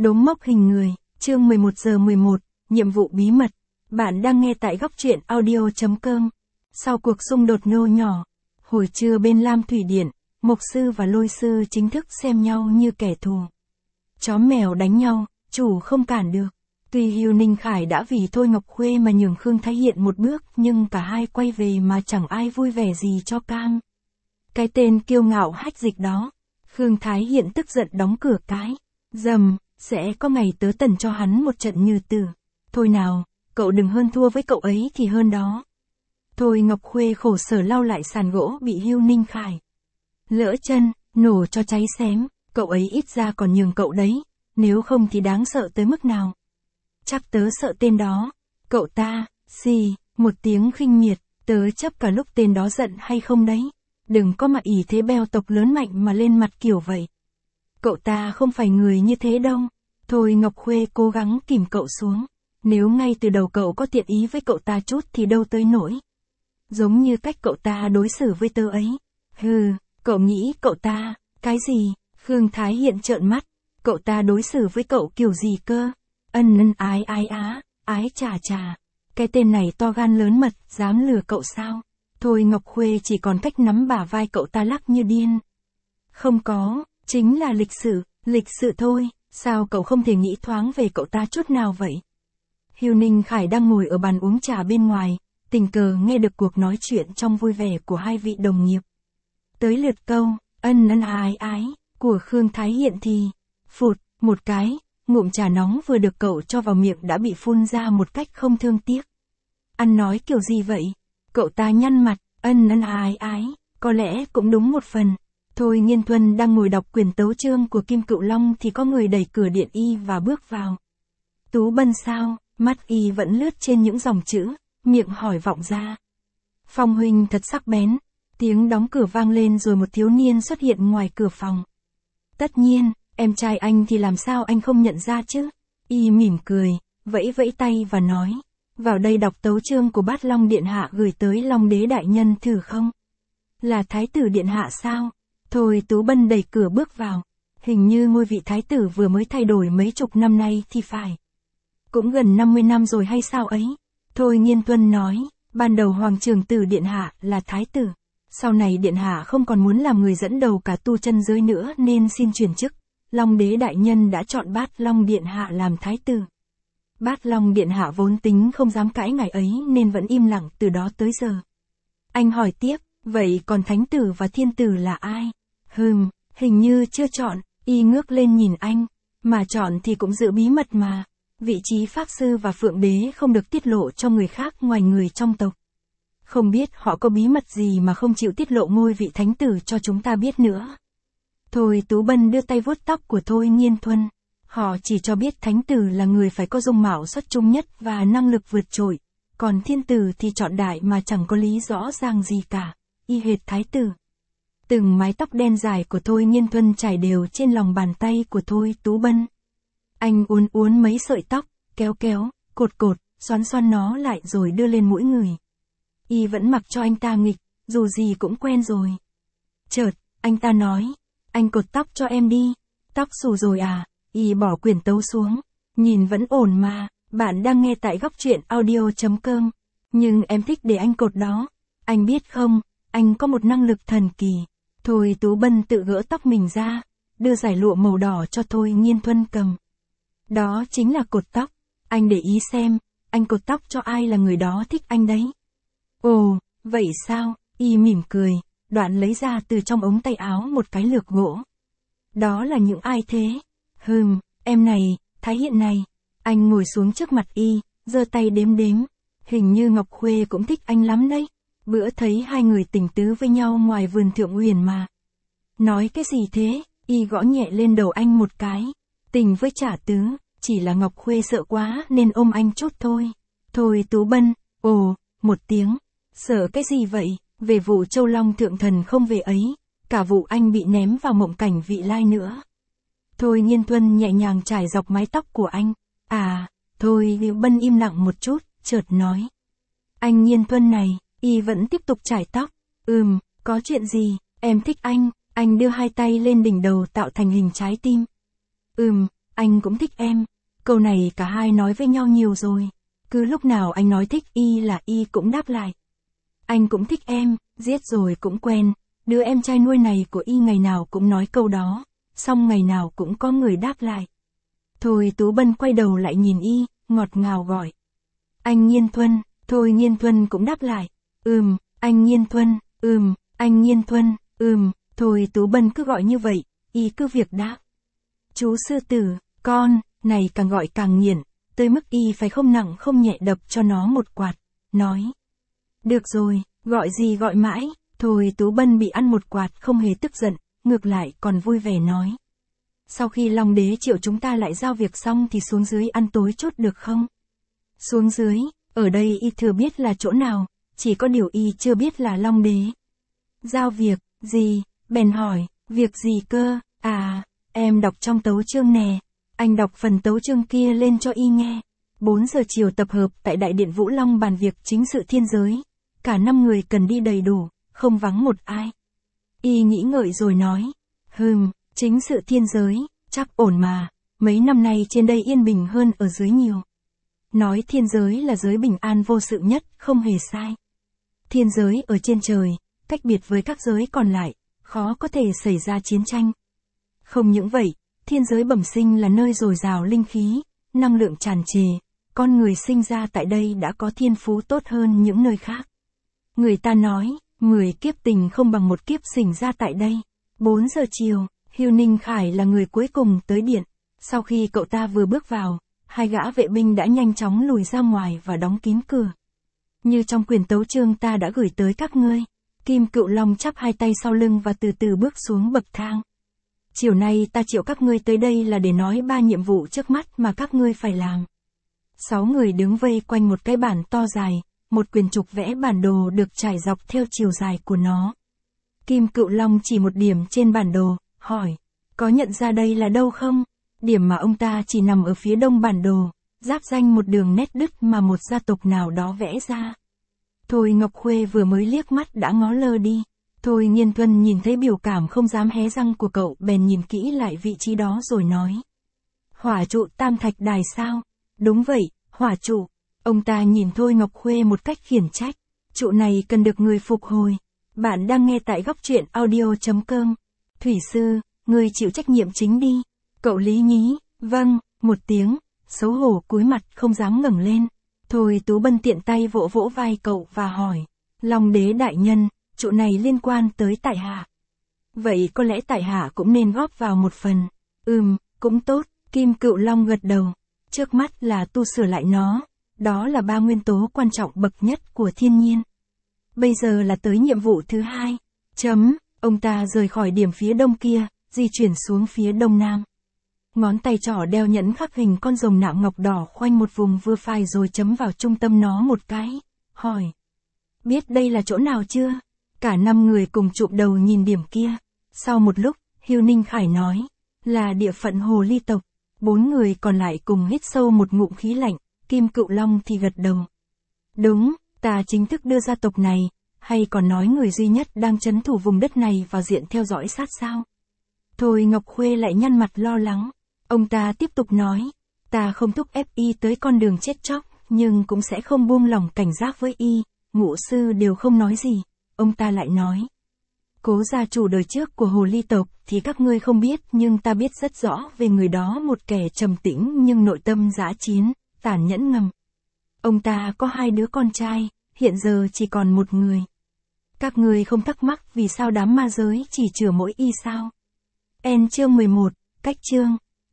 Đốm mốc hình người, chương 11:11, nhiệm vụ bí mật. Bạn đang nghe tại góc truyện audio.com. Sau cuộc xung đột nho nhỏ, hồi trưa bên Lam Thủy Điện, Mộc Sư và Lôi Sư chính thức xem nhau như kẻ thù. Chó mèo đánh nhau, chủ không cản được. Tuy Hưu Ninh Khải đã vì Thôi Ngọc Khuê mà nhường Khương Thái Hiện một bước, nhưng cả hai quay về mà chẳng ai vui vẻ gì cho cam. Cái tên kiêu ngạo hách dịch đó. Khương Thái Hiện tức giận đóng cửa cái. Dầm, sẽ có ngày tớ tẩn cho hắn một trận như tử. Thôi nào, cậu đừng hơn thua với cậu ấy thì hơn đó. Thôi Ngọc Khuê khổ sở lau lại sàn gỗ bị Hưu Ninh Khải lỡ chân, nổ cho cháy xém, cậu ấy ít ra còn nhường cậu đấy, nếu không thì đáng sợ tới mức nào. Chắc tớ sợ tên đó. Cậu ta, xì, một tiếng khinh miệt, tớ chấp cả lúc tên đó giận hay không đấy. Đừng có mà ỷ thế beo tộc lớn mạnh mà lên mặt kiểu vậy. Cậu ta không phải người như thế đâu. Thôi Ngọc Khuê cố gắng kìm cậu xuống. Nếu ngay từ đầu cậu có thiện ý với cậu ta chút thì đâu tới nổi. Giống như cách cậu ta đối xử với tớ ấy. Hừ, cậu nghĩ cậu ta, cái gì? Khương Thái Hiện trợn mắt. Cậu ta đối xử với cậu kiểu gì cơ? Ân ái ái á, ái chà chà. Cái tên này to gan lớn mật, dám lừa cậu sao? Thôi Ngọc Khuê chỉ còn cách nắm bả vai cậu ta lắc như điên. Không có, chính là lịch sự thôi, sao cậu không thể nghĩ thoáng về cậu ta chút nào vậy? Hưu Ninh Khải đang ngồi ở bàn uống trà bên ngoài, tình cờ nghe được cuộc nói chuyện trong vui vẻ của hai vị đồng nghiệp. Tới lượt câu, ân ái ái, của Khương Thái Hiện thì, phụt, một cái, ngụm trà nóng vừa được cậu cho vào miệng đã bị phun ra một cách không thương tiếc. Ăn nói kiểu gì vậy? Cậu ta nhăn mặt, ân ái ái, có lẽ cũng đúng một phần. Thôi Nghiên Thuân đang ngồi đọc quyển tấu chương của Kim Cựu Long thì có người đẩy cửa điện y và bước vào. Tú Bân sao? Mắt y vẫn lướt trên những dòng chữ, miệng hỏi vọng ra. Phong huynh thật sắc bén. Tiếng đóng cửa vang lên rồi một thiếu niên xuất hiện ngoài cửa phòng. Tất nhiên, em trai anh thì làm sao anh không nhận ra chứ? Y mỉm cười, vẫy vẫy tay và nói. Vào đây đọc tấu chương của Bát Long Điện Hạ gửi tới Long Đế Đại Nhân thử không? Là Thái tử Điện Hạ sao? Thôi Tú Bân đẩy cửa bước vào. Hình như ngôi vị Thái tử vừa mới thay đổi mấy chục năm nay thì phải. Cũng gần 50 năm rồi hay sao ấy? Thôi Nghiên Thuân nói, ban đầu Hoàng Trưởng tử Điện Hạ là Thái tử. Sau này Điện Hạ không còn muốn làm người dẫn đầu cả tu chân giới nữa nên xin chuyển chức. Long Đế Đại Nhân đã chọn Bát Long Điện Hạ làm Thái tử. Bát Long Điện Hạ vốn tính không dám cãi ngài ấy nên vẫn im lặng từ đó tới giờ. Anh hỏi tiếp, vậy còn Thánh tử và Thiên tử là ai? Hình như chưa chọn. Y ngước lên nhìn anh. Mà chọn thì cũng giữ bí mật mà. Vị trí Pháp Sư và Phượng Đế không được tiết lộ cho người khác ngoài người trong tộc. Không biết họ có bí mật gì mà không chịu tiết lộ ngôi vị Thánh tử cho chúng ta biết nữa. Thôi Tú Bân đưa tay vuốt tóc của Thôi Nghiên Thuân. Họ chỉ cho biết Thánh tử là người phải có dung mạo xuất chúng nhất và năng lực vượt trội. Còn Thiên tử thì chọn đại mà chẳng có lý rõ ràng gì cả. Y hệt Thái tử. Từng mái tóc đen dài của Thôi Nghiên Thuân trải đều trên lòng bàn tay của Thôi Tú Bân. Anh uốn mấy sợi tóc, kéo, cột, xoắn nó lại rồi đưa lên mũi người. Y vẫn mặc cho anh ta nghịch, dù gì cũng quen rồi. Chợt, anh ta nói, anh cột tóc cho em đi. Tóc xù rồi à? Y bỏ quyển tấu xuống. Nhìn vẫn ổn mà, bạn đang nghe tại góc truyện audio.com. Nhưng em thích để anh cột đó. Anh biết không, anh có một năng lực thần kỳ. Thôi Tú Bân tự gỡ tóc mình ra, đưa dải lụa màu đỏ cho Thôi Nghiên Thuân cầm. Đó chính là cột tóc. Anh để ý xem, anh cột tóc cho ai là người đó thích anh đấy. Ồ, vậy sao? Y mỉm cười, đoạn lấy ra từ trong ống tay áo một cái lược gỗ. Đó là những ai thế? Em này, Thái Hiện này. Anh ngồi xuống trước mặt Y, giơ tay đếm. Hình như Ngọc Khuê cũng thích anh lắm đấy. Bữa thấy hai người tình tứ với nhau ngoài vườn Thượng Uyển mà. Nói cái gì thế? Y gõ nhẹ lên đầu anh một cái. Tình với trả tứ, chỉ là Ngọc Khuê sợ quá nên ôm anh chút thôi. Thôi Tú Bân, ồ, một tiếng. Sợ cái gì vậy? Về vụ Châu Long Thượng Thần không về ấy. Cả vụ anh bị ném vào mộng cảnh vị lai nữa. Thôi Nghiên Thuân nhẹ nhàng trải dọc mái tóc của anh. Thôi Bân im lặng một chút, chợt nói. Anh Nghiên Thuân này, Y vẫn tiếp tục trải tóc. Có chuyện gì? Em thích anh đưa hai tay lên đỉnh đầu tạo thành hình trái tim. anh cũng thích em. Câu này cả hai nói với nhau nhiều rồi. Cứ lúc nào anh nói thích y là y cũng đáp lại. Anh cũng thích em, giết rồi cũng quen. Đứa em trai nuôi này của y ngày nào cũng nói câu đó, xong ngày nào cũng có người đáp lại. Thôi Tú Bân quay đầu lại nhìn y, ngọt ngào gọi. Anh Nhiên Thuân. Thôi Nhiên Thuân cũng đáp lại. Anh Nhiên Thuân. Anh Nhiên Thuân. Thôi Tú Bân cứ gọi như vậy, y cứ việc đáp. Chú sư tử, con, này càng gọi càng nghiện, tới mức y phải không nặng không nhẹ đập cho nó một quạt, nói. Được rồi, gọi gì gọi mãi. Thôi Tú Bân bị ăn một quạt không hề tức giận, ngược lại còn vui vẻ nói. Sau khi Long Đế triệu chúng ta lại giao việc xong thì xuống dưới ăn tối chốt được không? Xuống dưới, ở đây y thừa biết là chỗ nào, chỉ có điều y chưa biết là Long Đế. Giao việc, gì? Bèn hỏi, việc gì cơ? À, em đọc trong tấu chương nè. Anh đọc phần tấu chương kia lên cho y nghe. 4 giờ chiều tập hợp tại Đại điện Vũ Long bàn việc chính sự thiên giới. Cả 5 người cần đi đầy đủ, không vắng một ai. Y nghĩ ngợi rồi nói. Chính sự thiên giới, chắc ổn mà. Mấy năm nay trên đây yên bình hơn ở dưới nhiều. Nói thiên giới là giới bình an vô sự nhất, không hề sai. Thiên giới ở trên trời, cách biệt với các giới còn lại, khó có thể xảy ra chiến tranh. Không những vậy, thiên giới bẩm sinh là nơi dồi dào linh khí, năng lượng tràn trề, con người sinh ra tại đây đã có thiên phú tốt hơn những nơi khác. Người ta nói, 10 kiếp tình không bằng một kiếp sinh ra tại đây. 4 giờ chiều, Hưu Ninh Khải là người cuối cùng tới điện. Sau khi cậu ta vừa bước vào, hai gã vệ binh đã nhanh chóng lùi ra ngoài và đóng kín cửa. Như trong quyển tấu chương ta đã gửi tới các ngươi, Kim Cựu Long chắp hai tay sau lưng và từ từ bước xuống bậc thang. Chiều nay ta triệu các ngươi tới đây là để nói 3 nhiệm vụ trước mắt mà các ngươi phải làm. 6 người đứng vây quanh một cái bản to dài, một quyển trục vẽ bản đồ được trải dọc theo chiều dài của nó. Kim Cựu Long chỉ một điểm trên bản đồ, hỏi, có nhận ra đây là đâu không? Điểm mà ông ta chỉ nằm ở phía đông bản đồ, giáp ranh một đường nét đứt mà một gia tộc nào đó vẽ ra. Thôi Ngọc Khuê vừa mới liếc mắt đã ngó lơ đi. Thôi Nhiên Thuân nhìn thấy biểu cảm không dám hé răng của cậu bèn nhìn kỹ lại vị trí đó rồi nói. Hỏa trụ Tam Thạch Đài sao? Đúng vậy, hỏa trụ. Ông ta nhìn Thôi Ngọc Khuê một cách khiển trách. Trụ này cần được người phục hồi. Bạn đang nghe tại góc truyện audio.com. Thủy sư, người chịu trách nhiệm chính đi. Cậu lý nhí, vâng, một tiếng, xấu hổ cúi mặt không dám ngẩng lên. Thôi Tú Bân tiện tay vỗ vỗ vai cậu và hỏi. Long Đế đại nhân, trụ này liên quan tới tại hạ. Vậy có lẽ tại hạ cũng nên góp vào một phần. Cũng tốt, Kim Cựu Long gật đầu. Trước mắt là tu sửa lại nó. Đó là 3 nguyên tố quan trọng bậc nhất của thiên nhiên. Bây giờ là tới nhiệm vụ thứ 2. Ông ta rời khỏi điểm phía đông kia, di chuyển xuống phía đông nam. Ngón tay trỏ đeo nhẫn khắc hình con rồng nạm ngọc đỏ khoanh một vùng vừa phải rồi chấm vào trung tâm nó một cái. Hỏi. Biết đây là chỗ nào chưa? Cả 5 người cùng chụp đầu nhìn điểm kia. Sau một lúc, Hưu Ninh Khải nói. Là địa phận Hồ Ly tộc. 4 người còn lại cùng hít sâu một ngụm khí lạnh. Kim Cựu Long thì gật đầu. Đúng, ta chính thức đưa gia tộc này, hay còn nói người duy nhất đang trấn thủ vùng đất này vào diện theo dõi sát sao? Thôi Ngọc Khuê lại nhăn mặt lo lắng. Ông ta tiếp tục nói, ta không thúc ép y tới con đường chết chóc, nhưng cũng sẽ không buông lỏng cảnh giác với y. Ngũ sư đều không nói gì. Ông ta lại nói, Cố gia chủ đời trước của Hồ Ly tộc thì các ngươi không biết, nhưng ta biết rất rõ về người đó, một kẻ trầm tĩnh nhưng nội tâm dã chiến, tàn nhẫn ngầm. Ông ta có 2 đứa con trai, hiện giờ chỉ còn một người. Các ngươi không thắc mắc vì sao đám ma giới chỉ chừa mỗi y sao? Chương 11, cách chương.